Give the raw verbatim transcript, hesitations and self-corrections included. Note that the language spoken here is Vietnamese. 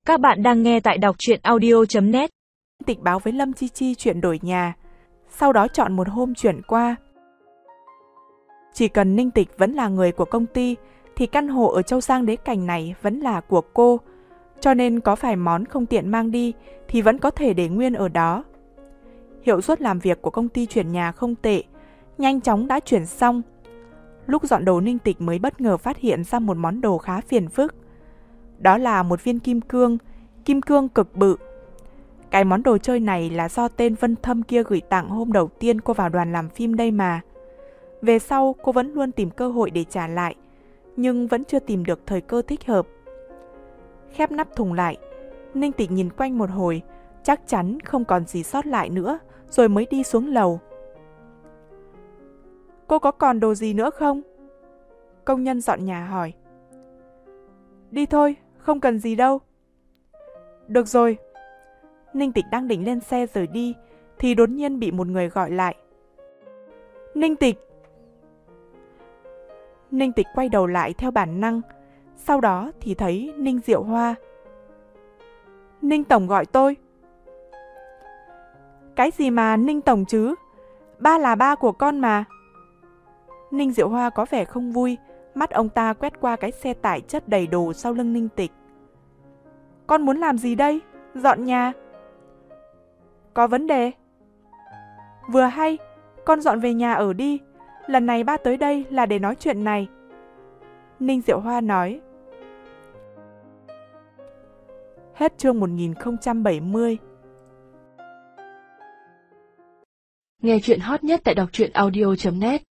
Các bạn đang nghe tại đọc truyện audio chấm net. Tịch báo với Lâm Chi Chi chuyện đổi nhà, sau đó chọn một hôm chuyển qua. Chỉ cần Ninh Tịch vẫn là người của công ty, thì căn hộ ở Châu Giang Đế Cảnh này vẫn là của cô, cho nên có vài món không tiện mang đi thì vẫn có thể để nguyên ở đó. Hiệu suất làm việc của công ty chuyển nhà không tệ, nhanh chóng đã chuyển xong. Lúc dọn đồ Ninh Tịch mới bất ngờ phát hiện ra một món đồ khá phiền phức. Đó là một viên kim cương, kim cương cực bự. Cái món đồ chơi này là do tên Vân Thâm kia gửi tặng hôm đầu tiên cô vào đoàn làm phim đây mà. Về sau cô vẫn luôn tìm cơ hội để trả lại, nhưng vẫn chưa tìm được thời cơ thích hợp. Khép nắp thùng lại, Ninh Tịch nhìn quanh một hồi, chắc chắn không còn gì sót lại nữa, rồi mới đi xuống lầu. Cô có còn đồ gì nữa không? Công nhân dọn nhà hỏi. Đi thôi, không cần gì đâu. Được rồi. Ninh Tịch đang định lên xe rời đi, thì đột nhiên bị một người gọi lại. Ninh Tịch! Ninh Tịch quay đầu lại theo bản năng, sau đó thì thấy Ninh Diệu Hoa. Ninh Tổng gọi tôi. Cái gì mà Ninh Tổng chứ? Ba là ba của con mà. Ninh Diệu Hoa có vẻ không vui, mắt ông ta quét qua cái xe tải chất đầy đồ sau lưng Ninh Tịch. Con muốn làm gì đây? Dọn nhà? Có vấn đề? Vừa hay, con dọn về nhà ở đi. Lần này ba tới đây là để nói chuyện này. Ninh Diệu Hoa nói. Hết chương một nghìn không trăm bảy mươi. Nghe chuyện hot nhất tại đọc truyện audio chấm net.